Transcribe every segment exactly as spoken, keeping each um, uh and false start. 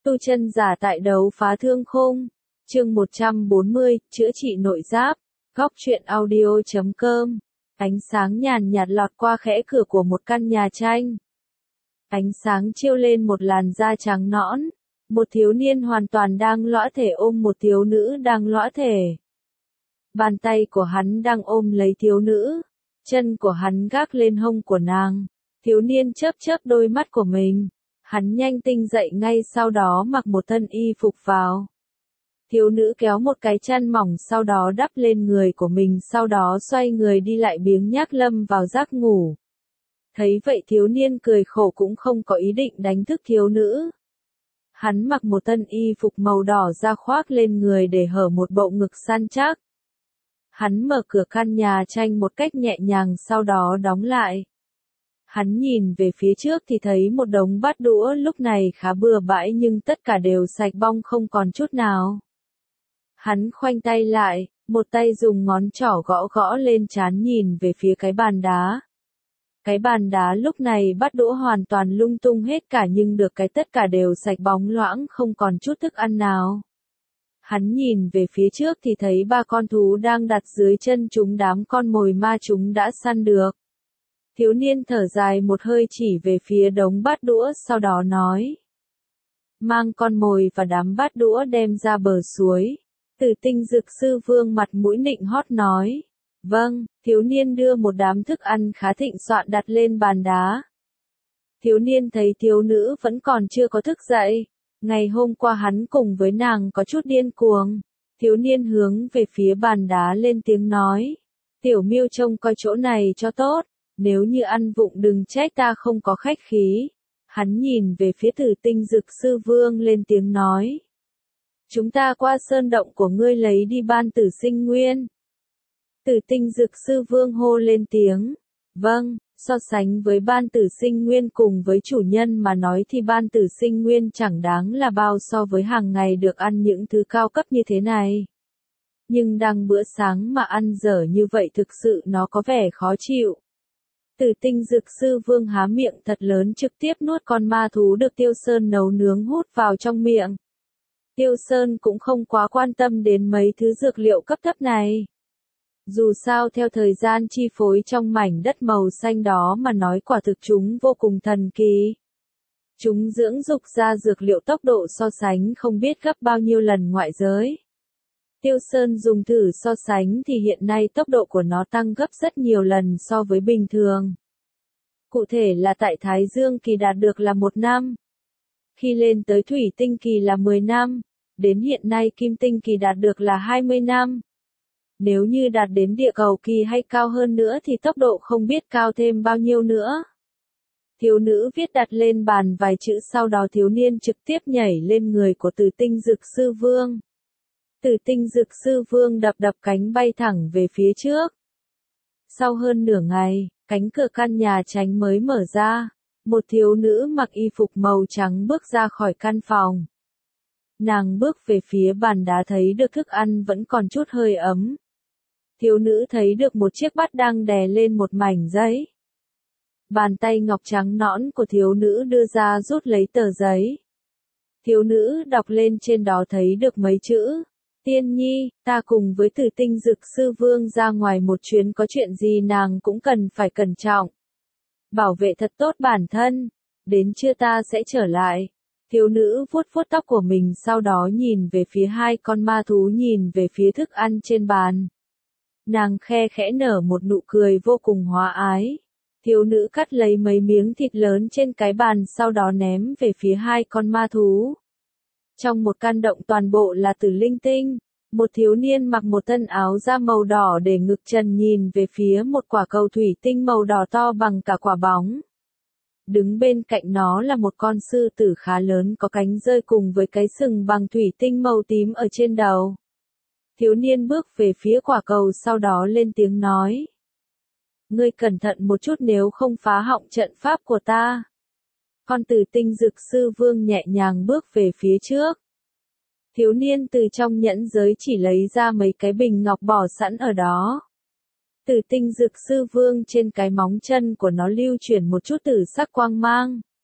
Tu chân giả tại đấu phá thương khung. Chương một trăm bốn mươi, chữa trị nội giáp. Góc truyện audio chấm com. Ánh sáng nhàn nhạt lọt qua khẽ cửa của một căn nhà tranh. Ánh sáng chiếu lên một làn da trắng nõn. Một thiếu niên hoàn toàn đang lõa thể ôm một thiếu nữ đang lõa thể. Bàn tay của hắn đang ôm lấy thiếu nữ. Chân của hắn gác lên hông của nàng. Thiếu niên chớp chớp đôi mắt của mình. Hắn nhanh tinh dậy ngay sau đó mặc một thân y phục vào. Thiếu nữ kéo một cái chăn mỏng sau đó đắp lên người của mình, sau đó xoay người đi lại biếng nhác lâm vào giấc ngủ. Thấy vậy thiếu niên cười khổ cũng không có ý định đánh thức thiếu nữ. Hắn mặc một thân y phục màu đỏ da khoác lên người để hở một bộ ngực săn chắc. Hắn mở cửa căn nhà tranh một cách nhẹ nhàng sau đó đóng lại. Hắn nhìn về phía trước thì thấy một đống bát đũa lúc này khá bừa bãi nhưng tất cả đều sạch bong không còn chút nào. Hắn khoanh tay lại, một tay dùng ngón trỏ gõ gõ lên trán nhìn về phía cái bàn đá. Cái bàn đá lúc này bát đũa hoàn toàn lung tung hết cả nhưng được cái tất cả đều sạch bóng loãng không còn chút thức ăn nào. Hắn nhìn về phía trước thì thấy ba con thú đang đặt dưới chân chúng đám con mồi ma chúng đã săn được. Thiếu niên thở dài một hơi chỉ về phía đống bát đũa sau đó nói. Mang con mồi và đám bát đũa đem ra bờ suối. Tử Tinh Dực Sư Vương mặt mũi nịnh hót nói. Vâng, thiếu niên đưa một đám thức ăn khá thịnh soạn đặt lên bàn đá. Thiếu niên thấy thiếu nữ vẫn còn chưa có thức dậy. Ngày hôm qua hắn cùng với nàng có chút điên cuồng. Thiếu niên hướng về phía bàn đá lên tiếng nói. Tiểu miêu trông coi chỗ này cho tốt. Nếu như ăn vụng đừng trách ta không có khách khí. Hắn nhìn về phía Tử Tinh Dực Sư Vương lên tiếng nói. Chúng ta qua sơn động của ngươi lấy đi ban tử sinh nguyên. Tử Tinh Dực Sư Vương hô lên tiếng. Vâng, so sánh với ban tử sinh nguyên cùng với chủ nhân mà nói thì ban tử sinh nguyên chẳng đáng là bao so với hàng ngày được ăn những thứ cao cấp như thế này. Nhưng đang bữa sáng mà ăn dở như vậy thực sự nó có vẻ khó chịu. Tử Tinh Dực Sư Vương há miệng thật lớn trực tiếp nuốt con ma thú được Tiêu Sơn nấu nướng hút vào trong miệng. Tiêu Sơn cũng không quá quan tâm đến mấy thứ dược liệu cấp thấp này. Dù sao theo thời gian chi phối trong mảnh đất màu xanh đó mà nói quả thực chúng vô cùng thần kỳ. Chúng dưỡng dục ra dược liệu tốc độ so sánh không biết gấp bao nhiêu lần ngoại giới. Tiêu Sơn dùng thử so sánh thì hiện nay tốc độ của nó tăng gấp rất nhiều lần so với bình thường. Cụ thể là tại Thái Dương kỳ đạt được là một năm. Khi lên tới Thủy Tinh kỳ là mười năm. Đến hiện nay Kim Tinh kỳ đạt được là hai mươi năm. Nếu như đạt đến địa cầu kỳ hay cao hơn nữa thì tốc độ không biết cao thêm bao nhiêu nữa. Thiếu nữ viết đặt lên bàn vài chữ sau đó thiếu niên trực tiếp nhảy lên người của Tử Tinh Dực Sư Vương. Tử Tinh Dực Sư Vương đập đập cánh bay thẳng về phía trước. Sau hơn nửa ngày, cánh cửa căn nhà tranh mới mở ra. Một thiếu nữ mặc y phục màu trắng bước ra khỏi căn phòng. Nàng bước về phía bàn đá thấy được thức ăn vẫn còn chút hơi ấm. Thiếu nữ thấy được một chiếc bát đang đè lên một mảnh giấy. Bàn tay ngọc trắng nõn của thiếu nữ đưa ra rút lấy tờ giấy. Thiếu nữ đọc lên trên đó thấy được mấy chữ. Tiên nhi, ta cùng với Tử Tinh Dực Sư Vương ra ngoài một chuyến có chuyện gì nàng cũng cần phải cẩn trọng. Bảo vệ thật tốt bản thân. Đến trưa ta sẽ trở lại. Thiếu nữ vuốt vuốt tóc của mình sau đó nhìn về phía hai con ma thú nhìn về phía thức ăn trên bàn. Nàng khe khẽ nở một nụ cười vô cùng hòa ái. Thiếu nữ cắt lấy mấy miếng thịt lớn trên cái bàn sau đó ném về phía hai con ma thú. Trong một căn động toàn bộ là tử linh tinh. Một thiếu niên mặc một thân áo da màu đỏ để ngực trần nhìn về phía một quả cầu thủy tinh màu đỏ to bằng cả quả bóng. Đứng bên cạnh nó là một con sư tử khá lớn có cánh rơi cùng với cái sừng bằng thủy tinh màu tím ở trên đầu. Thiếu niên bước về phía quả cầu sau đó lên tiếng nói. Ngươi cẩn thận một chút nếu không phá hỏng trận pháp của ta. Con Tử Tinh Dực Sư Vương nhẹ nhàng bước về phía trước. Thiếu niên từ trong nhẫn giới chỉ lấy ra mấy cái bình ngọc bỏ sẵn ở đó. Tử Tinh Dực Sư Vương trên cái móng chân của nó lưu chuyển một chút tử sắc quang mang.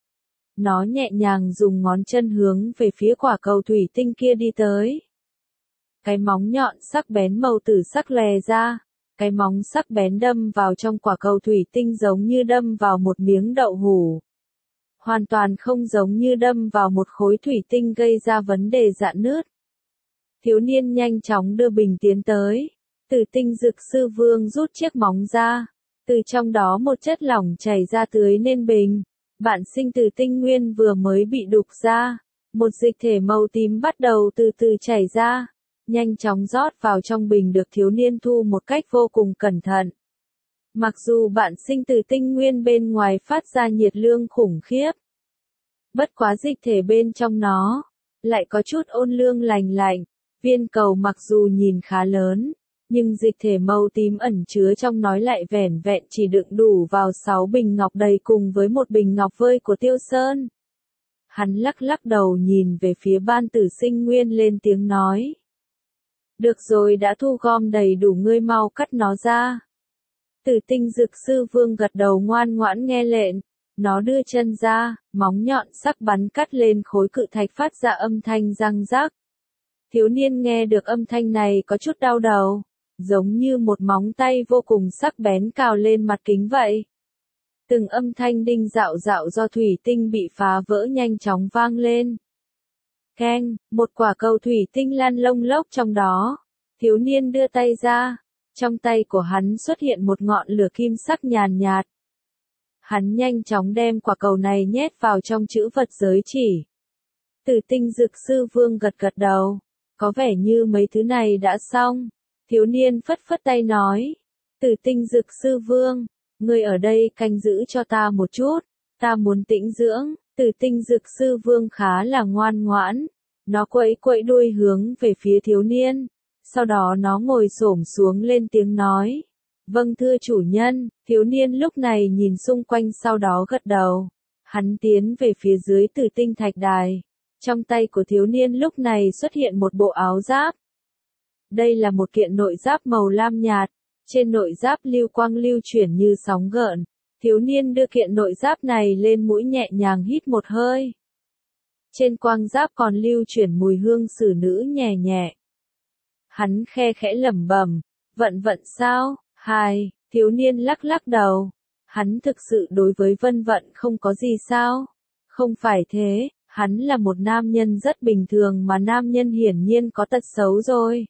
nó nhẹ nhàng dùng ngón chân hướng về phía quả cầu thủy tinh kia đi tới. Cái móng nhọn sắc bén màu tử sắc lè ra, cái móng sắc bén đâm vào trong quả cầu thủy tinh giống như đâm vào một miếng đậu hũ. Hoàn toàn không giống như đâm vào một khối thủy tinh gây ra vấn đề rạn nứt. Thiếu niên nhanh chóng đưa bình tiến tới. Tử tinh dược sư vương rút chiếc móng ra. Từ trong đó một chất lỏng chảy ra tưới lên bình. Bạn sinh tử tinh nguyên vừa mới bị đục ra. Một dịch thể màu tím bắt đầu từ từ chảy ra. Nhanh chóng rót vào trong bình được thiếu niên thu một cách vô cùng cẩn thận. Mặc dù bạn sinh tử tinh nguyên bên ngoài phát ra nhiệt lượng khủng khiếp. Bất quá dịch thể bên trong nó, lại có chút ôn lương lành lạnh. Viên cầu mặc dù nhìn khá lớn, nhưng dịch thể màu tím ẩn chứa trong nó lại vẻn vẹn chỉ đựng đủ vào sáu bình ngọc đầy cùng với một bình ngọc vơi của Tiêu Sơn. Hắn lắc lắc đầu nhìn về phía ban tử sinh nguyên lên tiếng nói. Được rồi, đã thu gom đầy đủ, ngươi mau cắt nó ra. Tử tinh dược sư vương gật đầu ngoan ngoãn nghe lệnh. Nó đưa chân ra, móng nhọn sắc bắn cắt lên khối cự thạch phát ra âm thanh răng rắc. Thiếu niên nghe được âm thanh này có chút đau đầu, giống như một móng tay vô cùng sắc bén cào lên mặt kính vậy. Từng âm thanh đinh dạo dạo do thủy tinh bị phá vỡ nhanh chóng vang lên. Keng, một quả cầu thủy tinh lăn lông lốc trong đó. Thiếu niên đưa tay ra, trong tay của hắn xuất hiện một ngọn lửa kim sắc nhàn nhạt. Hắn nhanh chóng đem quả cầu này nhét vào trong chữ vật giới chỉ. Tử tinh dược sư vương gật gật đầu. Có vẻ như mấy thứ này đã xong. Thiếu niên phất phất tay nói. Tử tinh dược sư vương, ngươi ở đây canh giữ cho ta một chút. Ta muốn tĩnh dưỡng. Tử tinh dược sư vương khá là ngoan ngoãn. Nó quẫy quẫy đuôi hướng về phía thiếu niên. Sau đó nó ngồi xổm xuống lên tiếng nói. Vâng thưa chủ nhân. Thiếu niên lúc này nhìn xung quanh sau đó gật đầu. Hắn tiến về phía dưới tử tinh thạch đài. Trong tay của thiếu niên lúc này xuất hiện một bộ áo giáp. Đây là một kiện nội giáp màu lam nhạt. Trên nội giáp lưu quang lưu chuyển như sóng gợn. Thiếu niên đưa kiện nội giáp này lên mũi nhẹ nhàng hít một hơi. Trên quang giáp còn lưu chuyển mùi hương xử nữ nhẹ nhẹ. Hắn khe khẽ lẩm bẩm, vận vận sao? Hai, thiếu niên lắc lắc đầu. Hắn thực sự đối với vân vận không có gì sao? Không phải thế, hắn là một nam nhân rất bình thường mà nam nhân hiển nhiên có tật xấu rồi.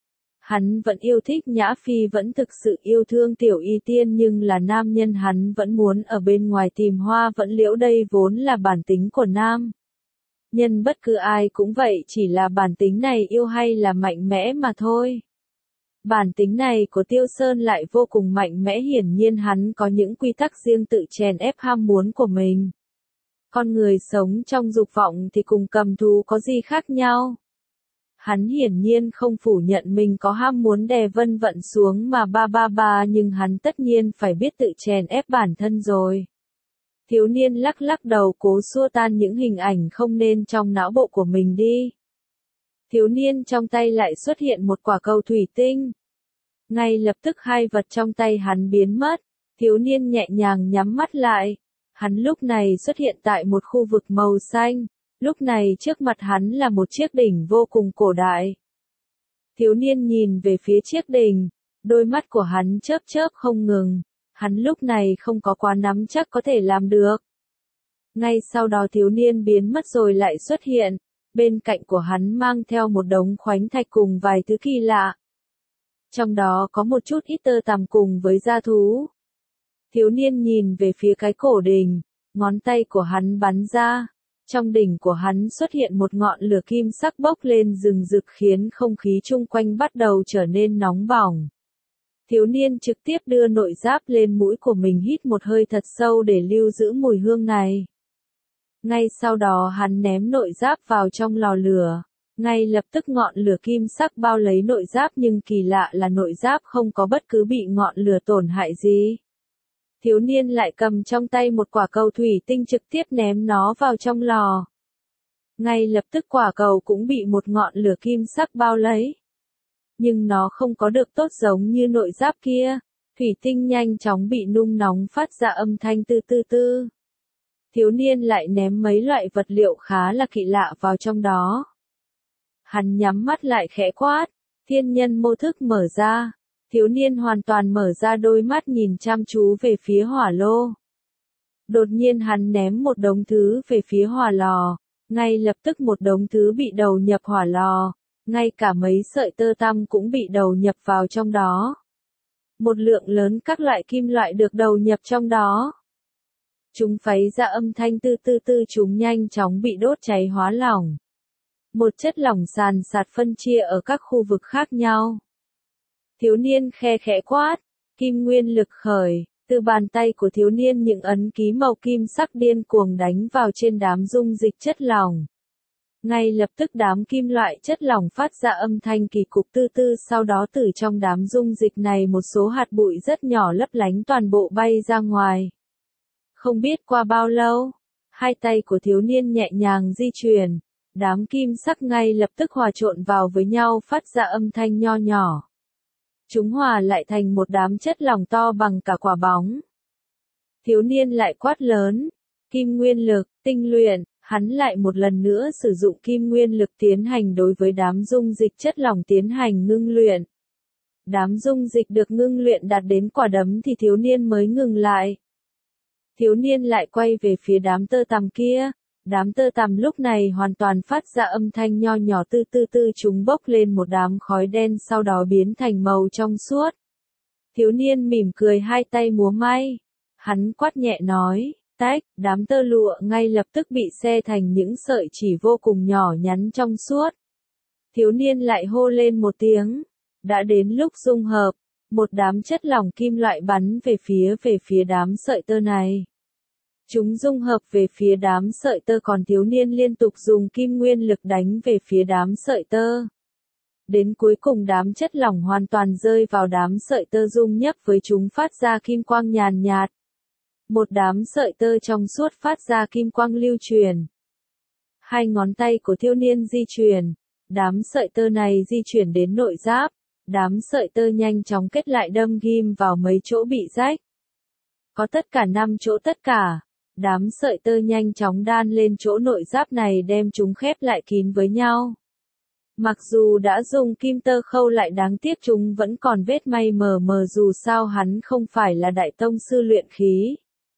Hắn vẫn yêu thích Nhã Phi, vẫn thực sự yêu thương Tiểu Y Tiên, nhưng là nam nhân hắn vẫn muốn ở bên ngoài tìm hoa vẫn liễu, đây vốn là bản tính của nam nhân bất cứ ai cũng vậy, chỉ là bản tính này yêu hay là mạnh mẽ mà thôi. Bản tính này của Tiêu Sơn lại vô cùng mạnh mẽ, hiển nhiên hắn có những quy tắc riêng tự chèn ép ham muốn của mình. Con người sống trong dục vọng thì cùng cầm thú có gì khác nhau? Hắn hiển nhiên không phủ nhận mình có ham muốn đè vân vận xuống mà ba ba ba, nhưng hắn tất nhiên phải biết tự chèn ép bản thân rồi. Thiếu niên lắc lắc đầu cố xua tan những hình ảnh không nên trong não bộ của mình đi. Thiếu niên trong tay lại xuất hiện một quả cầu thủy tinh. Ngay lập tức hai vật trong tay hắn biến mất. Thiếu niên nhẹ nhàng nhắm mắt lại. Hắn lúc này xuất hiện tại một khu vực màu xanh. Lúc này trước mặt hắn là một chiếc đỉnh vô cùng cổ đại. Thiếu niên nhìn về phía chiếc đỉnh. Đôi mắt của hắn chớp chớp không ngừng. Hắn lúc này không có quá nắm chắc có thể làm được. Ngay sau đó thiếu niên biến mất rồi lại xuất hiện. Bên cạnh của hắn mang theo một đống khoáng thạch cùng vài thứ kỳ lạ. Trong đó có một chút ít tơ tằm cùng với da thú. Thiếu niên nhìn về phía cái cổ đỉnh, ngón tay của hắn bắn ra. Trong đỉnh của hắn xuất hiện một ngọn lửa kim sắc bốc lên rừng rực khiến không khí chung quanh bắt đầu trở nên nóng bỏng. Thiếu niên trực tiếp đưa nội giáp lên mũi của mình hít một hơi thật sâu để lưu giữ mùi hương này. Ngay sau đó hắn ném nội giáp vào trong lò lửa. Ngay lập tức ngọn lửa kim sắc bao lấy nội giáp, nhưng kỳ lạ là nội giáp không có bất cứ bị ngọn lửa tổn hại gì. Thiếu niên lại cầm trong tay một quả cầu thủy tinh trực tiếp ném nó vào trong lò. Ngay lập tức quả cầu cũng bị một ngọn lửa kim sắc bao lấy. Nhưng nó không có được tốt giống như nội giáp kia. Thủy tinh nhanh chóng bị nung nóng phát ra âm thanh tư tư tư. Thiếu niên lại ném mấy loại vật liệu khá là kỳ lạ vào trong đó. Hắn nhắm mắt lại khẽ quát, thiên nhân mô thức mở ra. Thiếu niên hoàn toàn mở ra đôi mắt nhìn chăm chú về phía hỏa lô. Đột nhiên hắn ném một đống thứ về phía hỏa lò, ngay lập tức một đống thứ bị đầu nhập hỏa lò, ngay cả mấy sợi tơ tằm cũng bị đầu nhập vào trong đó. Một lượng lớn các loại kim loại được đầu nhập trong đó. Chúng phấy ra âm thanh tư tư tư, chúng nhanh chóng bị đốt cháy hóa lỏng. Một chất lỏng sàn sạt phân chia ở các khu vực khác nhau. Thiếu niên khe khẽ quát, kim nguyên lực khởi, từ bàn tay của thiếu niên những ấn ký màu kim sắc điên cuồng đánh vào trên đám dung dịch chất lỏng. Ngay lập tức đám kim loại chất lỏng phát ra âm thanh kỳ cục tư tư, sau đó từ trong đám dung dịch này một số hạt bụi rất nhỏ lấp lánh toàn bộ bay ra ngoài. Không biết qua bao lâu, hai tay của thiếu niên nhẹ nhàng di chuyển, đám kim sắc ngay lập tức hòa trộn vào với nhau phát ra âm thanh nho nhỏ. Chúng hòa lại thành một đám chất lỏng to bằng cả quả bóng. Thiếu niên lại quát lớn, kim nguyên lực, tinh luyện, hắn lại một lần nữa sử dụng kim nguyên lực tiến hành đối với đám dung dịch chất lỏng tiến hành ngưng luyện. Đám dung dịch được ngưng luyện đạt đến quả đấm thì thiếu niên mới ngừng lại. Thiếu niên lại quay về phía đám tơ tằm kia. Đám tơ tằm lúc này hoàn toàn phát ra âm thanh nho nhỏ tư tư tư, chúng bốc lên một đám khói đen sau đó biến thành màu trong suốt. Thiếu niên mỉm cười hai tay múa may. Hắn quát nhẹ nói, tách, đám tơ lụa ngay lập tức bị xe thành những sợi chỉ vô cùng nhỏ nhắn trong suốt. Thiếu niên lại hô lên một tiếng. Đã đến lúc dung hợp, một đám chất lỏng kim loại bắn về phía về phía đám sợi tơ này. Chúng dung hợp về phía đám sợi tơ, còn thiếu niên liên tục dùng kim nguyên lực đánh về phía đám sợi tơ. Đến cuối cùng đám chất lỏng hoàn toàn rơi vào đám sợi tơ dung nhấp với chúng phát ra kim quang nhàn nhạt. Một đám sợi tơ trong suốt phát ra kim quang lưu truyền. Hai ngón tay của thiếu niên di chuyển. Đám sợi tơ này di chuyển đến nội giáp. Đám sợi tơ nhanh chóng kết lại đâm ghim vào mấy chỗ bị rách. Có tất cả năm chỗ tất cả. Đám sợi tơ nhanh chóng đan lên chỗ nội giáp này đem chúng khép lại kín với nhau. Mặc dù đã dùng kim tơ khâu lại đáng tiếc chúng vẫn còn vết may mờ mờ, dù sao hắn không phải là đại tông sư luyện khí.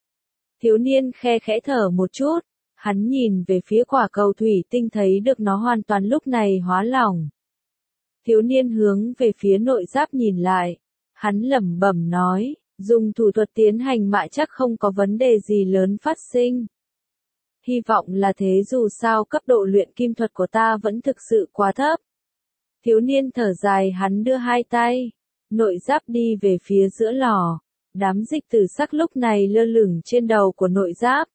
Thiếu niên khe khẽ thở một chút, hắn nhìn về phía quả cầu thủy tinh thấy được nó hoàn toàn lúc này hóa lỏng. Thiếu niên hướng về phía nội giáp nhìn lại, hắn lẩm bẩm nói. Dùng thủ thuật tiến hành mạ chắc không có vấn đề gì lớn phát sinh. Hy vọng là thế, dù sao cấp độ luyện kim thuật của ta vẫn thực sự quá thấp. Thiếu niên thở dài, hắn đưa hai tay, nội giáp đi về phía giữa lò. Đám dịch tử sắc lúc này lơ lửng trên đầu của nội giáp.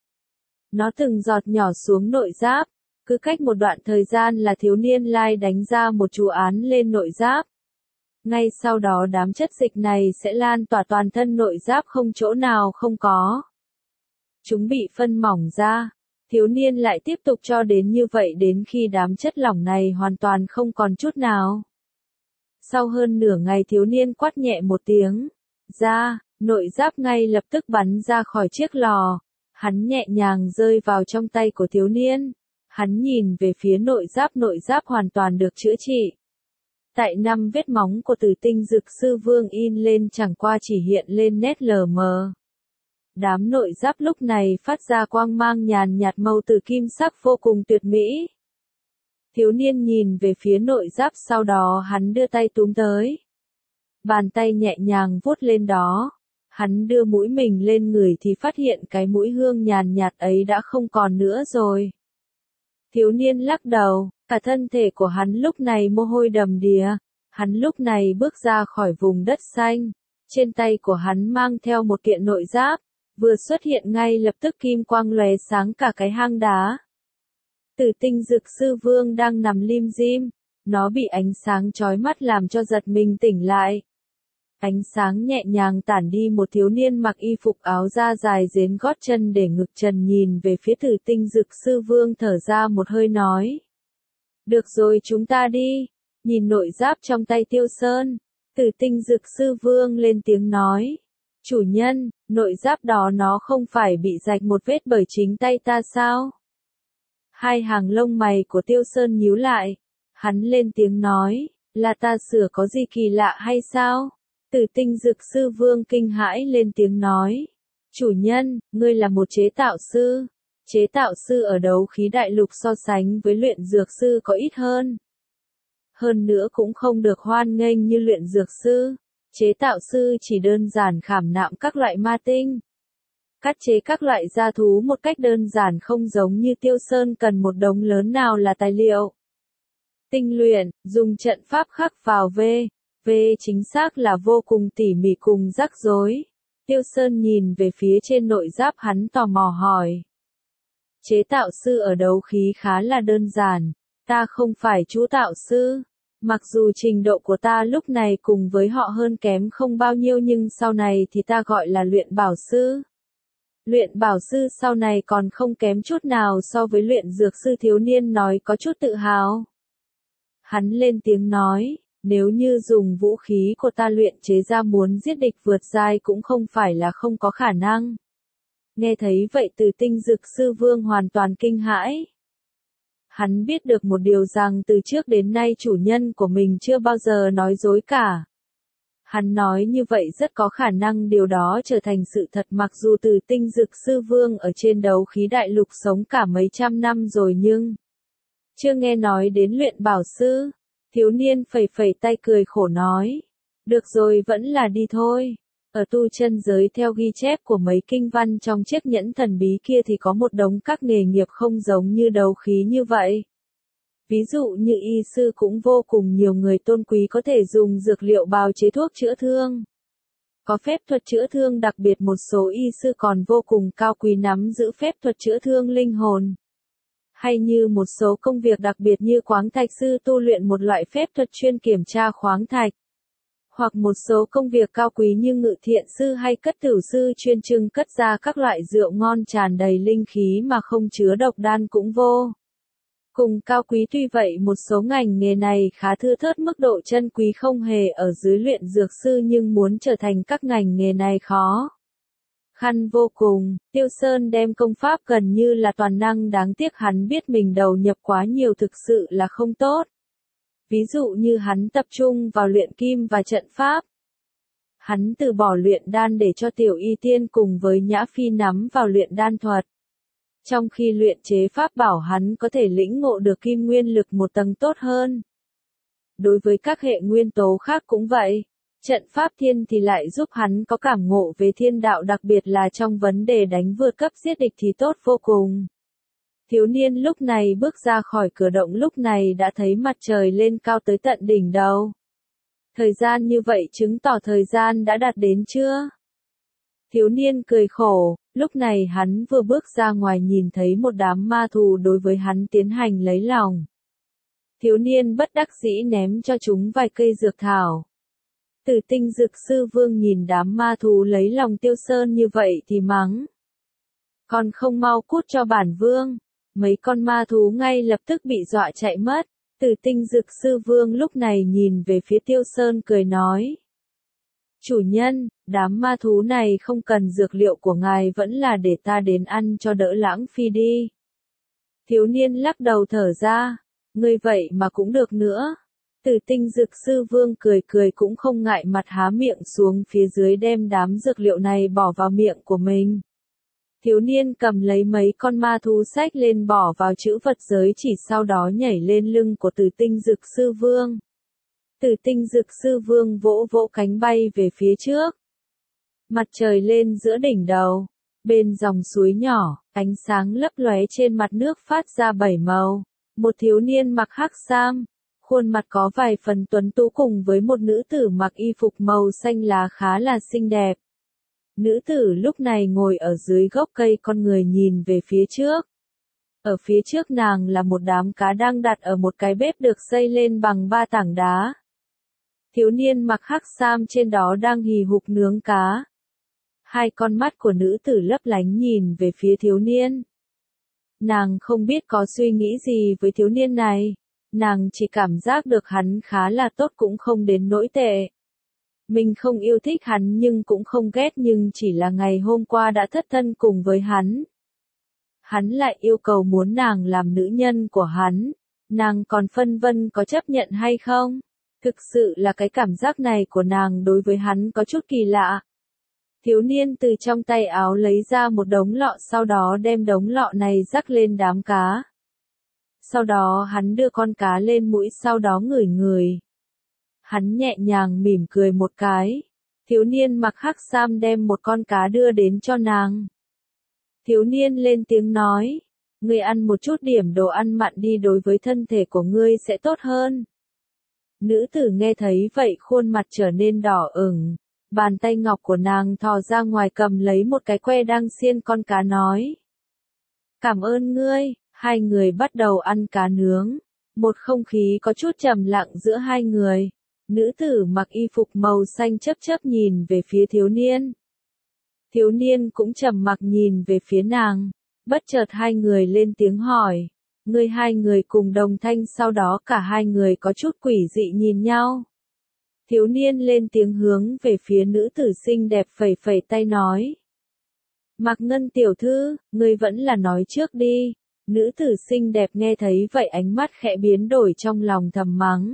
Nó từng giọt nhỏ xuống nội giáp, cứ cách một đoạn thời gian là thiếu niên lai đánh ra một chú án lên nội giáp. Ngay sau đó đám chất dịch này sẽ lan tỏa toàn thân nội giáp không chỗ nào không có. Chúng bị phân mỏng ra. Thiếu niên lại tiếp tục cho đến như vậy đến khi đám chất lỏng này hoàn toàn không còn chút nào. Sau hơn nửa ngày thiếu niên quát nhẹ một tiếng. Ra, nội giáp ngay lập tức bắn ra khỏi chiếc lò. Hắn nhẹ nhàng rơi vào trong tay của thiếu niên. Hắn nhìn về phía nội giáp, nội giáp hoàn toàn được chữa trị. Tại năm vết móng của Tử Tinh Dực Sư Vương in lên chẳng qua chỉ hiện lên nét lờ mờ. Đám nội giáp lúc này phát ra quang mang nhàn nhạt màu tử kim sắc vô cùng tuyệt mỹ. Thiếu niên nhìn về phía nội giáp, sau đó hắn đưa tay túm tới. Bàn tay nhẹ nhàng vuốt lên đó. Hắn đưa mũi mình lên người thì phát hiện cái mũi hương nhàn nhạt ấy đã không còn nữa rồi. Thiếu niên lắc đầu, cả thân thể của hắn lúc này mồ hôi đầm đìa. Hắn lúc này bước ra khỏi vùng đất xanh. Trên tay của hắn mang theo một kiện nội giáp. Vừa xuất hiện ngay lập tức kim quang lóe sáng cả cái hang đá. Tử Tinh Dực Sư Vương đang nằm lim dim. Nó bị ánh sáng chói mắt làm cho giật mình tỉnh lại. Ánh sáng nhẹ nhàng tản đi, một thiếu niên mặc y phục áo da dài đến gót chân để ngực trần nhìn về phía Tử Tinh Dực Sư Vương thở ra một hơi nói. Được rồi, chúng ta đi. Nhìn nội giáp trong tay Tiêu Sơn. Tử Tinh Dực Sư Vương lên tiếng nói. Chủ nhân, nội giáp đó nó không phải bị rạch một vết bởi chính tay ta sao? Hai hàng lông mày của Tiêu Sơn nhíu lại. Hắn lên tiếng nói, là ta sửa có gì kỳ lạ hay sao? Tử Tinh Dực Sư Vương kinh hãi lên tiếng nói. Chủ nhân, ngươi là một chế tạo sư. Chế tạo sư ở đấu khí đại lục so sánh với luyện dược sư có ít hơn. Hơn nữa cũng không được hoan nghênh như luyện dược sư. Chế tạo sư chỉ đơn giản khảm nạm các loại ma tinh. Cắt chế các loại gia thú một cách đơn giản không giống như Tiêu Sơn cần một đống lớn nào là tài liệu. Tinh luyện, dùng trận pháp khắc vào V. V chính xác là vô cùng tỉ mỉ cùng rắc rối. Tiêu Sơn nhìn về phía trên nội giáp hắn tò mò hỏi. Chế tạo sư ở đấu khí khá là đơn giản. Ta không phải chú tạo sư. Mặc dù trình độ của ta lúc này cùng với họ hơn kém không bao nhiêu nhưng sau này thì ta gọi là luyện bảo sư. Luyện bảo sư sau này còn không kém chút nào so với luyện dược sư, thiếu niên nói có chút tự hào. Hắn lên tiếng nói, nếu như dùng vũ khí của ta luyện chế ra muốn giết địch vượt giai cũng không phải là không có khả năng. Nghe thấy vậy Tử Tinh Dực Sư Vương hoàn toàn kinh hãi. Hắn biết được một điều rằng từ trước đến nay chủ nhân của mình chưa bao giờ nói dối cả. Hắn nói như vậy rất có khả năng điều đó trở thành sự thật, mặc dù Tử Tinh Dực Sư Vương ở trên đấu khí đại lục sống cả mấy trăm năm rồi nhưng chưa nghe nói đến luyện bảo sư. Thiếu niên phẩy phẩy tay cười khổ nói. Được rồi, vẫn là đi thôi. Ở tu chân giới theo ghi chép của mấy kinh văn trong chiếc nhẫn thần bí kia thì có một đống các nghề nghiệp không giống như đấu khí như vậy. Ví dụ như y sư cũng vô cùng nhiều người tôn quý có thể dùng dược liệu bào chế thuốc chữa thương. Có phép thuật chữa thương đặc biệt, một số y sư còn vô cùng cao quý nắm giữ phép thuật chữa thương linh hồn. Hay như một số công việc đặc biệt như khoáng thạch sư tu luyện một loại phép thuật chuyên kiểm tra khoáng thạch. Hoặc một số công việc cao quý như ngự thiện sư hay cất tửu sư chuyên trưng cất ra các loại rượu ngon tràn đầy linh khí mà không chứa độc đan cũng vô cùng cao quý. Tuy vậy một số ngành nghề này khá thưa thớt, mức độ chân quý không hề ở dưới luyện dược sư, nhưng muốn trở thành các ngành nghề này khó khăn vô cùng. Tiêu Sơn đem công pháp gần như là toàn năng, đáng tiếc hắn biết mình đầu nhập quá nhiều thực sự là không tốt. Ví dụ như hắn tập trung vào luyện kim và trận pháp. Hắn từ bỏ luyện đan để cho Tiểu Y Tiên cùng với Nhã Phi nắm vào luyện đan thuật. Trong khi luyện chế pháp bảo hắn có thể lĩnh ngộ được kim nguyên lực một tầng tốt hơn. Đối với các hệ nguyên tố khác cũng vậy. Trận pháp thiên thì lại giúp hắn có cảm ngộ về thiên đạo, đặc biệt là trong vấn đề đánh vượt cấp giết địch thì tốt vô cùng. Thiếu niên lúc này bước ra khỏi cửa động, lúc này đã thấy mặt trời lên cao tới tận đỉnh đầu. Thời gian như vậy chứng tỏ thời gian đã đạt đến chưa? Thiếu niên cười khổ, lúc này hắn vừa bước ra ngoài nhìn thấy một đám ma thú đối với hắn tiến hành lấy lòng. Thiếu niên bất đắc dĩ ném cho chúng vài cây dược thảo. Tử Tinh Dực Sư Vương nhìn đám ma thú lấy lòng Tiêu Sơn như vậy thì mắng. Còn không mau cút cho bản vương. Mấy con ma thú ngay lập tức bị dọa chạy mất. Tử Tinh Dực Sư Vương lúc này nhìn về phía Tiêu Sơn cười nói. Chủ nhân, đám ma thú này không cần dược liệu của ngài, vẫn là để ta đến ăn cho đỡ lãng phí đi. Thiếu niên lắc đầu thở ra. Ngươi vậy mà cũng được nữa. Tử Tinh Dực Sư Vương cười cười cũng không ngại mặt, há miệng xuống phía dưới đem đám dược liệu này bỏ vào miệng của mình. Thiếu niên cầm lấy mấy con ma thú xách lên bỏ vào trữ vật giới, chỉ sau đó nhảy lên lưng của Tử Tinh Dực Sư Vương. Tử Tinh Dực Sư Vương vỗ vỗ cánh bay về phía trước. Mặt trời lên giữa đỉnh đầu. Bên dòng suối nhỏ, ánh sáng lấp lóe trên mặt nước phát ra bảy màu. Một thiếu niên mặc hắc sam, khuôn mặt có vài phần tuấn tú cùng với một nữ tử mặc y phục màu xanh lá khá là xinh đẹp. Nữ tử lúc này ngồi ở dưới gốc cây, con người nhìn về phía trước. Ở phía trước nàng là một đám cá đang đặt ở một cái bếp được xây lên bằng ba tảng đá. Thiếu niên mặc hắc sam trên đó đang hì hục nướng cá. Hai con mắt của nữ tử lấp lánh nhìn về phía thiếu niên. Nàng không biết có suy nghĩ gì với thiếu niên này. Nàng chỉ cảm giác được hắn khá là tốt, cũng không đến nỗi tệ. Mình không yêu thích hắn nhưng cũng không ghét nhưng chỉ là ngày hôm qua đã thất thân cùng với hắn. Hắn lại yêu cầu muốn nàng làm nữ nhân của hắn. Nàng còn phân vân có chấp nhận hay không? Thực sự là cái cảm giác này của nàng đối với hắn có chút kỳ lạ. Thiếu niên từ trong tay áo lấy ra một đống lọ sau đó đem đống lọ này rắc lên đám cá. Sau đó hắn đưa con cá lên mũi sau đó ngửi ngửi. Hắn nhẹ nhàng mỉm cười một cái. Thiếu niên mặc hắc sam đem một con cá đưa đến cho nàng. Thiếu niên lên tiếng nói. Ngươi ăn một chút điểm đồ ăn mặn đi, đối với thân thể của ngươi sẽ tốt hơn. Nữ tử nghe thấy vậy khuôn mặt trở nên đỏ ửng. Bàn tay ngọc của nàng thò ra ngoài cầm lấy một cái que đang xiên con cá nói. Cảm ơn ngươi. Hai người bắt đầu ăn cá nướng. Một không khí có chút trầm lặng giữa hai người. Nữ tử mặc y phục màu xanh chớp chớp nhìn về phía thiếu niên. Thiếu niên cũng trầm mặc nhìn về phía nàng. Bất chợt hai người lên tiếng hỏi. Ngươi hai người cùng đồng thanh, sau đó cả hai người có chút quỷ dị nhìn nhau. Thiếu niên lên tiếng hướng về phía nữ tử xinh đẹp phẩy phẩy tay nói. Mạc Ngân tiểu thư, ngươi vẫn là nói trước đi. Nữ tử xinh đẹp nghe thấy vậy ánh mắt khẽ biến đổi trong lòng thầm mắng.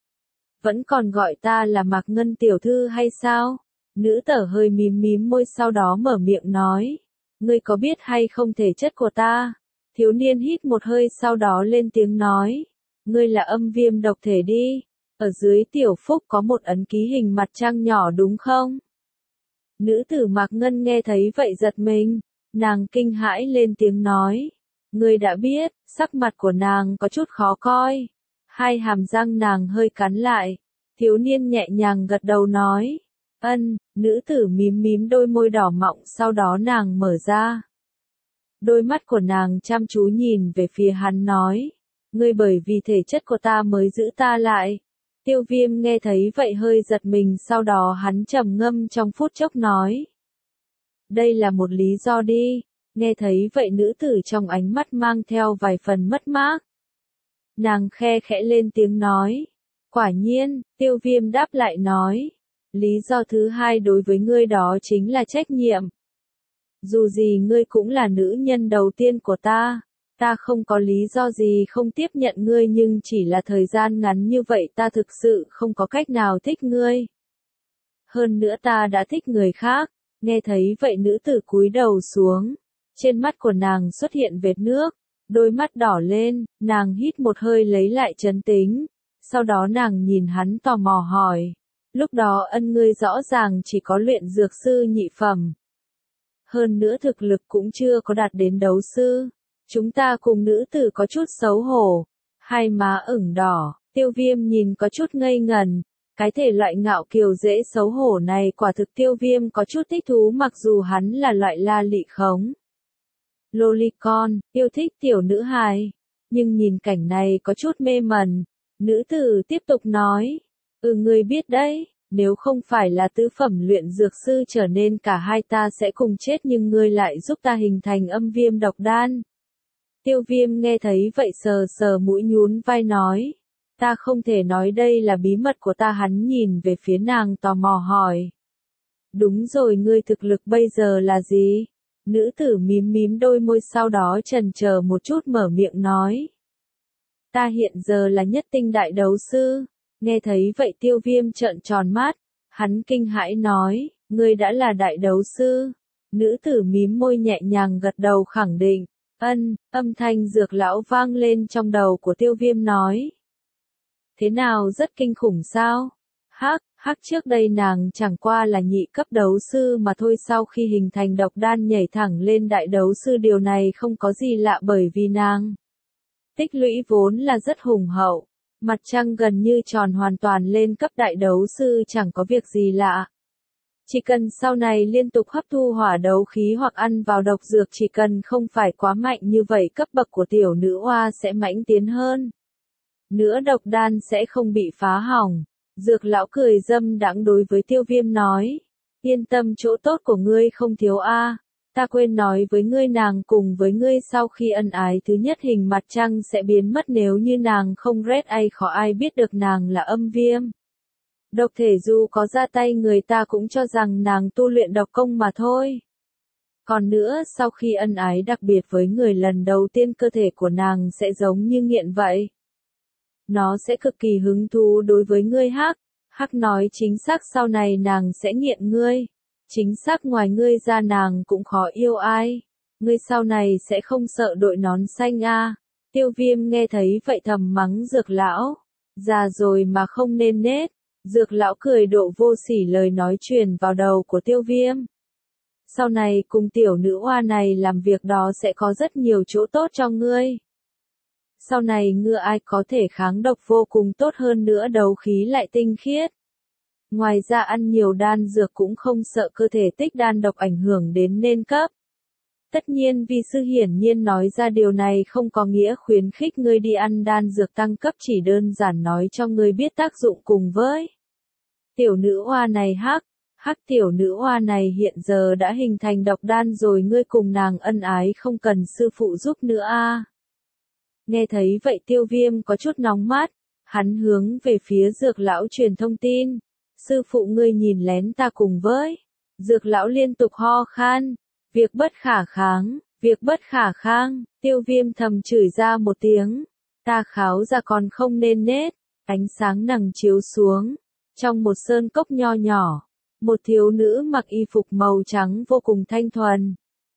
Vẫn còn gọi ta là Mạc Ngân tiểu thư hay sao? Nữ tử hơi mím mím môi sau đó mở miệng nói. Ngươi có biết hay không thể chất của ta? Thiếu niên hít một hơi sau đó lên tiếng nói. Ngươi là âm viêm độc thể đi. Ở dưới tiểu phúc có một ấn ký hình mặt trăng nhỏ đúng không? Nữ tử Mạc Ngân nghe thấy vậy giật mình. Nàng kinh hãi lên tiếng nói. Ngươi đã biết, sắc mặt của nàng có chút khó coi. Hai hàm răng nàng hơi cắn lại. Thiếu niên nhẹ nhàng gật đầu nói. Ân, nữ tử mím mím đôi môi đỏ mọng sau đó nàng mở ra. Đôi mắt của nàng chăm chú nhìn về phía hắn nói. Ngươi bởi vì thể chất của ta mới giữ ta lại. Tiêu Viêm nghe thấy vậy hơi giật mình sau đó hắn trầm ngâm trong phút chốc nói. Đây là một lý do đi. Nghe thấy vậy nữ tử trong ánh mắt mang theo vài phần mất mát. Nàng khe khẽ lên tiếng nói. Quả nhiên, Tiêu Viêm đáp lại nói. Lý do thứ hai đối với ngươi đó chính là trách nhiệm. Dù gì ngươi cũng là nữ nhân đầu tiên của ta. Ta không có lý do gì không tiếp nhận ngươi nhưng chỉ là thời gian ngắn như vậy ta thực sự không có cách nào thích ngươi. Hơn nữa ta đã thích người khác. Nghe thấy vậy nữ tử cúi đầu xuống. Trên mắt của nàng xuất hiện vệt nước. Đôi mắt đỏ lên, nàng hít một hơi lấy lại trấn tĩnh. Sau đó nàng nhìn hắn tò mò hỏi. Lúc đó ân ngươi rõ ràng chỉ có luyện dược sư nhị phẩm. Hơn nữa thực lực cũng chưa có đạt đến đấu sư. Chúng ta cùng nữ tử có chút xấu hổ. Hai má ửng đỏ, Tiêu Viêm nhìn có chút ngây ngần. Cái thể loại ngạo kiều dễ xấu hổ này quả thực Tiêu Viêm có chút thích thú mặc dù hắn là loại la lị khống. Lolicon, yêu thích tiểu nữ hài. Nhưng nhìn cảnh này có chút mê mẩn. Nữ tử tiếp tục nói. Ừ ngươi biết đấy, nếu không phải là tứ phẩm luyện dược sư trở nên cả hai ta sẽ cùng chết nhưng ngươi lại giúp ta hình thành âm viêm độc đan. Tiêu Viêm nghe thấy vậy sờ sờ mũi nhún vai nói. Ta không thể nói đây là bí mật của ta hắn nhìn về phía nàng tò mò hỏi. Đúng rồi ngươi thực lực bây giờ là gì? Nữ tử mím mím đôi môi sau đó chần chờ một chút mở miệng nói. Ta hiện giờ là nhất tinh đại đấu sư. Nghe thấy vậy Tiêu Viêm trợn tròn mắt. Hắn kinh hãi nói, ngươi đã là đại đấu sư. Nữ tử mím môi nhẹ nhàng gật đầu khẳng định. Ân, âm thanh dược lão vang lên trong đầu của Tiêu Viêm nói. Thế nào rất kinh khủng sao? Hắc, hắc trước đây nàng chẳng qua là nhị cấp đấu sư mà thôi sau khi hình thành độc đan nhảy thẳng lên đại đấu sư điều này không có gì lạ bởi vì nàng. Tích lũy vốn là rất hùng hậu. Mặt trăng gần như tròn hoàn toàn lên cấp đại đấu sư chẳng có việc gì lạ. Chỉ cần sau này liên tục hấp thu hỏa đấu khí hoặc ăn vào độc dược chỉ cần không phải quá mạnh như vậy cấp bậc của tiểu nữ oa sẽ mãnh tiến hơn. Nữa độc đan sẽ không bị phá hỏng. Dược lão cười dâm đãng đối với Tiêu Viêm nói. Yên tâm chỗ tốt của ngươi không thiếu a. Ta quên nói với ngươi nàng cùng với ngươi sau khi ân ái thứ nhất hình mặt trăng sẽ biến mất nếu như nàng không rét ai khó ai biết được nàng là âm viêm. Độc thể dù có ra tay người ta cũng cho rằng nàng tu luyện độc công mà thôi. Còn nữa, sau khi ân ái đặc biệt với người lần đầu tiên cơ thể của nàng sẽ giống như nghiện vậy. Nó sẽ cực kỳ hứng thú đối với ngươi Hắc. Hắc nói chính xác sau này nàng sẽ nghiện ngươi. Chính xác ngoài ngươi ra nàng cũng khó yêu ai. Ngươi sau này sẽ không sợ đội nón xanh à. Tiêu Viêm nghe thấy vậy thầm mắng Dược lão. Già rồi mà không nên nết. Dược lão cười độ vô sỉ lời nói truyền vào đầu của Tiêu Viêm. Sau này cùng tiểu nữ hoa này làm việc đó sẽ có rất nhiều chỗ tốt cho ngươi. Sau này ngựa ai có thể kháng độc vô cùng tốt hơn nữa, đấu khí lại tinh khiết. Ngoài ra ăn nhiều đan dược cũng không sợ cơ thể tích đan độc ảnh hưởng đến nên cấp. Tất nhiên vi sư hiển nhiên nói ra điều này không có nghĩa khuyến khích ngươi đi ăn đan dược tăng cấp, chỉ đơn giản nói cho ngươi biết tác dụng cùng với tiểu nữ hoa này Hắc. Hắc tiểu nữ hoa này hiện giờ đã hình thành độc đan rồi, ngươi cùng nàng ân ái không cần sư phụ giúp nữa a. À. Nghe thấy vậy Tiêu Viêm có chút nóng mắt, hắn hướng về phía Dược lão truyền thông tin. Sư phụ ngươi nhìn lén ta cùng với. Dược lão liên tục ho khan. Việc bất khả kháng, việc bất khả kháng, Tiêu Viêm thầm chửi ra một tiếng. Ta kháo ra còn không nên nết. Ánh sáng nằng chiếu xuống. Trong một sơn cốc nho nhỏ, một thiếu nữ mặc y phục màu trắng vô cùng thanh thuần.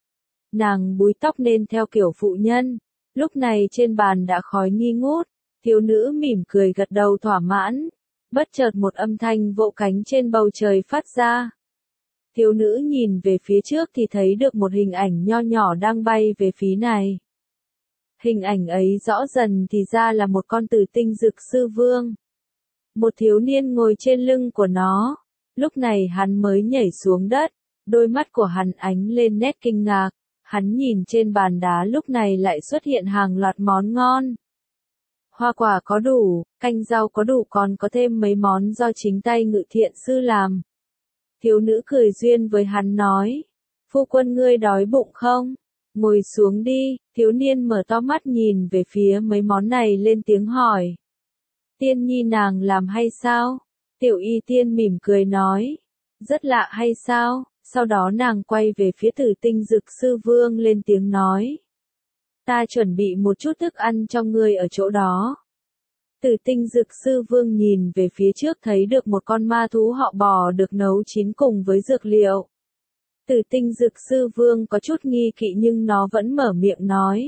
Nàng búi tóc nên theo kiểu phụ nhân. Lúc này trên bàn đã khói nghi ngút. Thiếu nữ mỉm cười gật đầu thỏa mãn. Bất chợt một âm thanh vỗ cánh trên bầu trời phát ra. Thiếu nữ nhìn về phía trước thì thấy được một hình ảnh nho nhỏ đang bay về phía này. Hình ảnh ấy rõ dần thì ra là một con tử tinh dực sư vương. Một thiếu niên ngồi trên lưng của nó. Lúc này hắn mới nhảy xuống đất. Đôi mắt của hắn ánh lên nét kinh ngạc. Hắn nhìn trên bàn đá lúc này lại xuất hiện hàng loạt món ngon. Hoa quả có đủ, canh rau có đủ, còn có thêm mấy món do chính tay Ngự Thiện sư làm. Thiếu nữ cười duyên với hắn nói. Phu quân ngươi đói bụng không? Ngồi xuống đi. Thiếu niên mở to mắt nhìn về phía mấy món này lên tiếng hỏi. Tiên nhi nàng làm hay sao? Tiểu y tiên mỉm cười nói. Rất lạ hay sao? Sau đó nàng quay về phía tử tinh dực sư vương lên tiếng nói. Ta chuẩn bị một chút thức ăn cho ngươi ở chỗ đó. Tử tinh dực sư vương nhìn về phía trước thấy được một con ma thú họ bò được nấu chín cùng với dược liệu. Tử tinh dực sư vương có chút nghi kỵ nhưng nó vẫn mở miệng nói.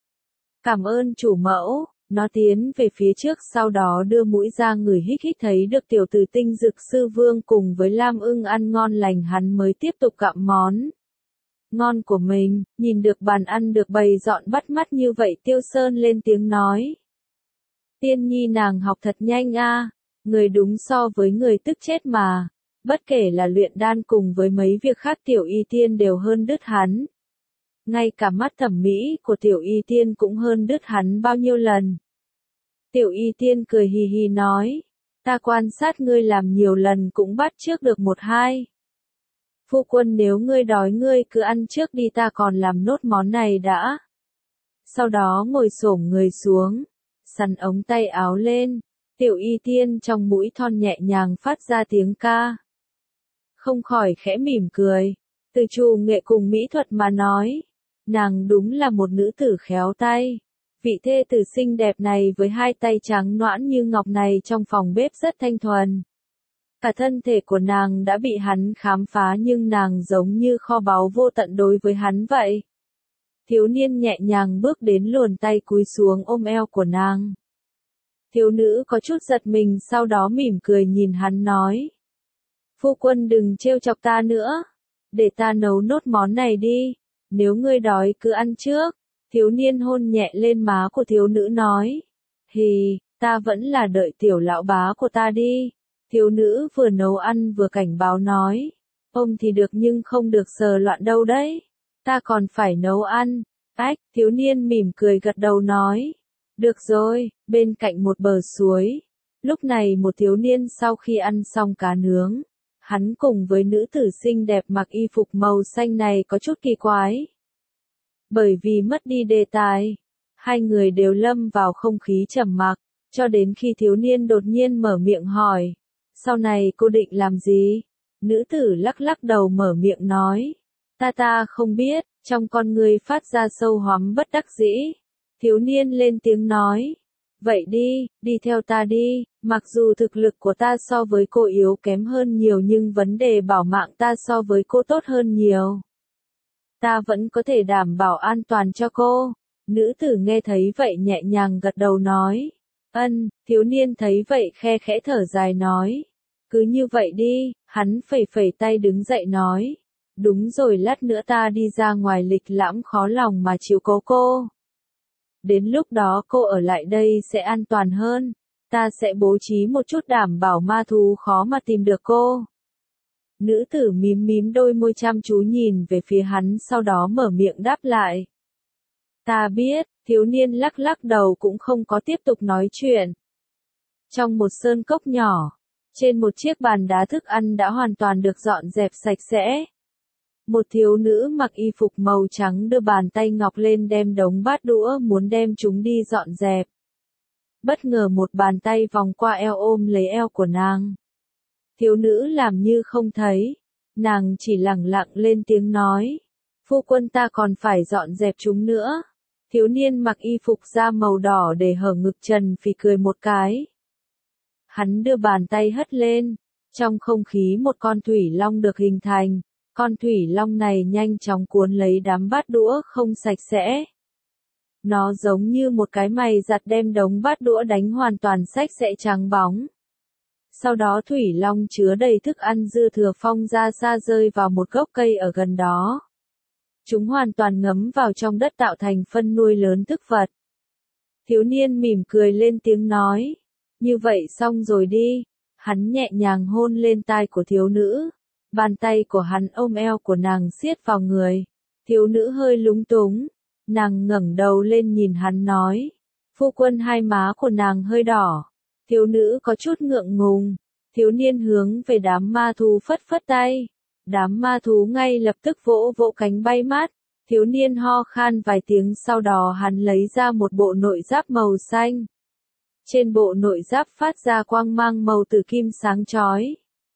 Cảm ơn chủ mẫu. Nó tiến về phía trước sau đó đưa mũi ra ngửi hít hít thấy được tiểu tử tinh dực sư vương cùng với Lam ưng ăn ngon lành, hắn mới tiếp tục gặm món ngon của mình. Nhìn được bàn ăn được bày dọn bắt mắt như vậy Tiêu Sơn lên tiếng nói. Tiên nhi nàng học thật nhanh a, à. Người đúng so với người tức chết mà. Bất kể là luyện đan cùng với mấy việc khác tiểu y tiên đều hơn đứt hắn. Ngay cả mắt thẩm mỹ của tiểu y tiên cũng hơn đứt hắn bao nhiêu lần. Tiểu y tiên cười hì hì nói. Ta quan sát ngươi làm nhiều lần cũng bắt chước được một hai. Phu quân nếu ngươi đói ngươi cứ ăn trước đi, ta còn làm nốt món này đã. Sau đó ngồi xổm người xuống. Sắn ống tay áo lên. Tiểu y tiên trong mũi thon nhẹ nhàng phát ra tiếng ca. Không khỏi khẽ mỉm cười. Từ trù nghệ cùng mỹ thuật mà nói. Nàng đúng là một nữ tử khéo tay. Vị thê tử xinh đẹp này với hai tay trắng nõn như ngọc này trong phòng bếp rất thanh thuần. Cả thân thể của nàng đã bị hắn khám phá nhưng nàng giống như kho báu vô tận đối với hắn vậy. Thiếu niên nhẹ nhàng bước đến luồn tay cúi xuống ôm eo của nàng. Thiếu nữ có chút giật mình sau đó mỉm cười nhìn hắn nói. Phu quân đừng trêu chọc ta nữa. Để ta nấu nốt món này đi. Nếu ngươi đói cứ ăn trước. Thiếu niên hôn nhẹ lên má của thiếu nữ nói. Hì, ta vẫn là đợi tiểu lão bá của ta đi. Thiếu nữ vừa nấu ăn vừa cảnh báo nói. Ôm thì được nhưng không được sờ loạn đâu đấy. Ta còn phải nấu ăn. Ách, thiếu niên mỉm cười gật đầu nói. Được rồi, bên cạnh một bờ suối. Lúc này một thiếu niên sau khi ăn xong cá nướng. Hắn cùng với nữ tử xinh đẹp mặc y phục màu xanh này có chút kỳ quái. Bởi vì mất đi đề tài, hai người đều lâm vào không khí trầm mặc, cho đến khi thiếu niên đột nhiên mở miệng hỏi. Sau này cô định làm gì? Nữ tử lắc lắc đầu mở miệng nói. Ta ta không biết, trong con người phát ra sâu hoắm bất đắc dĩ. Thiếu niên lên tiếng nói. Vậy đi, đi theo ta đi, mặc dù thực lực của ta so với cô yếu kém hơn nhiều nhưng vấn đề bảo mạng ta so với cô tốt hơn nhiều. Ta vẫn có thể đảm bảo an toàn cho cô. Nữ tử nghe thấy vậy nhẹ nhàng gật đầu nói. Ân, thiếu niên thấy vậy khe khẽ thở dài nói. Cứ như vậy đi, hắn phẩy phẩy tay đứng dậy nói. Đúng rồi, lát nữa ta đi ra ngoài lịch lãm khó lòng mà chiếu cố cô. Đến lúc đó cô ở lại đây sẽ an toàn hơn. Ta sẽ bố trí một chút đảm bảo ma thú khó mà tìm được cô. Nữ tử mím mím đôi môi chăm chú nhìn về phía hắn sau đó mở miệng đáp lại. Ta biết, thiếu niên lắc lắc đầu cũng không có tiếp tục nói chuyện. Trong một sơn cốc nhỏ, trên một chiếc bàn đá thức ăn đã hoàn toàn được dọn dẹp sạch sẽ. Một thiếu nữ mặc y phục màu trắng đưa bàn tay ngọc lên đem đống bát đũa muốn đem chúng đi dọn dẹp. Bất ngờ một bàn tay vòng qua eo ôm lấy eo của nàng. Thiếu nữ làm như không thấy, nàng chỉ lẳng lặng lên tiếng nói. Phu quân ta còn phải dọn dẹp chúng nữa. Thiếu niên mặc y phục da màu đỏ để hở ngực trần phì cười một cái. Hắn đưa bàn tay hất lên, trong không khí một con thủy long được hình thành. Con thủy long này nhanh chóng cuốn lấy đám bát đũa không sạch sẽ. Nó giống như một cái mày giặt đem đống bát đũa đánh hoàn toàn sạch sẽ trắng bóng. Sau đó thủy long chứa đầy thức ăn dư thừa phong ra xa rơi vào một gốc cây ở gần đó. Chúng hoàn toàn ngấm vào trong đất tạo thành phân nuôi lớn thức vật. Thiếu niên mỉm cười lên tiếng nói. Như vậy xong rồi đi. Hắn nhẹ nhàng hôn lên tai của thiếu nữ. Bàn tay của hắn ôm eo của nàng siết vào người. Thiếu nữ hơi lúng túng. Nàng ngẩng đầu lên nhìn hắn nói. Phu quân, hai má của nàng hơi đỏ. Thiếu nữ có chút ngượng ngùng. Thiếu niên hướng về đám ma thú phất phất tay. Đám ma thú ngay lập tức vỗ vỗ cánh bay mát. Thiếu niên ho khan vài tiếng sau đó hắn lấy ra một bộ nội giáp màu xanh. Trên bộ nội giáp phát ra quang mang màu tử kim sáng chói.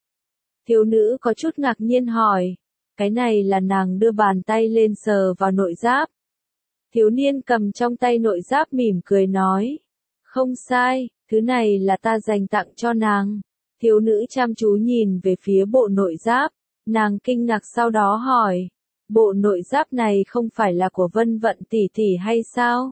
Thiếu nữ có chút ngạc nhiên hỏi. Cái này là nàng đưa bàn tay lên sờ vào nội giáp. Thiếu niên cầm trong tay nội giáp mỉm cười nói. Không sai, thứ này là ta dành tặng cho nàng. Thiếu nữ chăm chú nhìn về phía bộ nội giáp. Nàng kinh ngạc sau đó hỏi. Bộ nội giáp này không phải là của Vân Vận tỷ tỷ hay sao?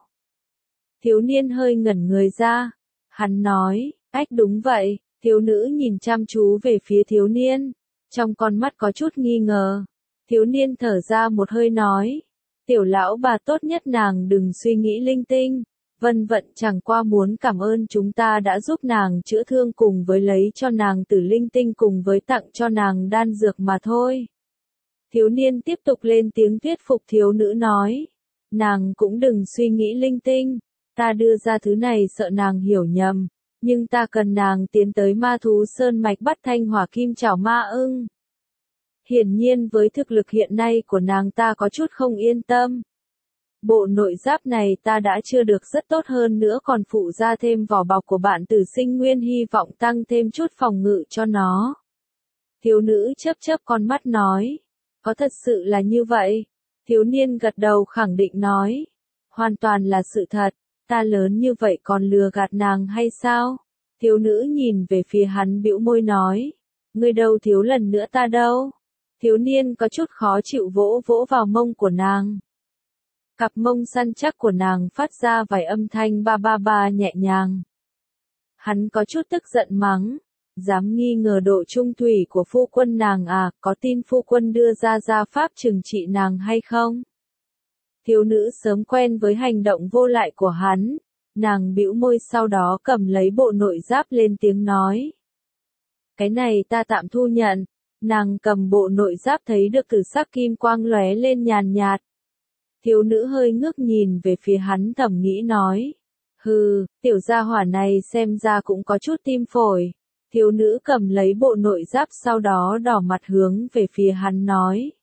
Thiếu niên hơi ngẩn người ra. Hắn nói, ách đúng vậy. Thiếu nữ nhìn chăm chú về phía thiếu niên. Trong con mắt có chút nghi ngờ. Thiếu niên thở ra một hơi nói. Tiểu lão bà tốt nhất nàng đừng suy nghĩ linh tinh. Vân Vận chẳng qua muốn cảm ơn chúng ta đã giúp nàng chữa thương cùng với lấy cho nàng tử linh tinh cùng với tặng cho nàng đan dược mà thôi. Thiếu niên tiếp tục lên tiếng thuyết phục thiếu nữ nói. Nàng cũng đừng suy nghĩ linh tinh. Ta đưa ra thứ này sợ nàng hiểu nhầm. Nhưng ta cần nàng tiến tới ma thú sơn mạch bắt thanh hỏa kim chảo ma ưng. Hiển nhiên với thực lực hiện nay của nàng ta có chút không yên tâm. Bộ nội giáp này ta đã chưa được rất tốt hơn nữa còn phụ ra thêm vỏ bọc của bạn tử sinh nguyên hy vọng tăng thêm chút phòng ngự cho nó. Thiếu nữ chớp chớp con mắt nói. Có thật sự là như vậy? Thiếu niên gật đầu khẳng định nói. Hoàn toàn là sự thật. Ta lớn như vậy còn lừa gạt nàng hay sao? Thiếu nữ nhìn về phía hắn bĩu môi nói. Ngươi đâu thiếu lần nữa ta đâu? Thiếu niên có chút khó chịu vỗ vỗ vào mông của nàng. Cặp mông săn chắc của nàng phát ra vài âm thanh ba ba ba nhẹ nhàng. Hắn có chút tức giận mắng. Dám nghi ngờ độ trung thủy của phu quân nàng à, có tin phu quân đưa ra gia pháp trừng trị nàng hay không? Thiếu nữ sớm quen với hành động vô lại của hắn. Nàng bĩu môi sau đó cầm lấy bộ nội giáp lên tiếng nói. Cái này ta tạm thu nhận. Nàng cầm bộ nội giáp thấy được tử sắc kim quang lóe lên nhàn nhạt. Thiếu nữ hơi ngước nhìn về phía hắn thầm nghĩ nói. Hừ, tiểu gia hỏa này xem ra cũng có chút tim phổi. Thiếu nữ cầm lấy bộ nội giáp sau đó đỏ mặt hướng về phía hắn nói.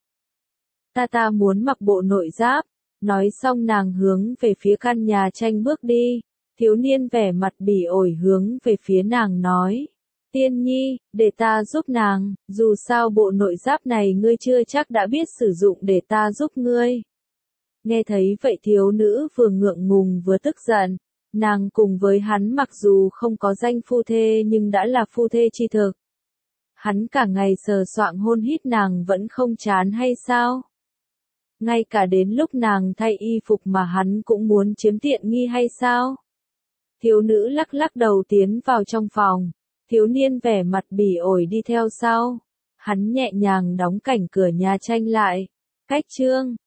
Ta ta muốn mặc bộ nội giáp. Nói xong nàng hướng về phía căn nhà tranh bước đi. Thiếu niên vẻ mặt bỉ ổi hướng về phía nàng nói. Tiên nhi, để ta giúp nàng, dù sao bộ nội giáp này ngươi chưa chắc đã biết sử dụng, để ta giúp ngươi. Nghe thấy vậy thiếu nữ vừa ngượng ngùng vừa tức giận, nàng cùng với hắn mặc dù không có danh phu thê nhưng đã là phu thê chi thực. Hắn cả ngày sờ soạng hôn hít nàng vẫn không chán hay sao? Ngay cả đến lúc nàng thay y phục mà hắn cũng muốn chiếm tiện nghi hay sao? Thiếu nữ lắc lắc đầu tiến vào trong phòng, thiếu niên vẻ mặt bỉ ổi đi theo sau. Hắn nhẹ nhàng đóng cảnh cửa nhà tranh lại. Cách chương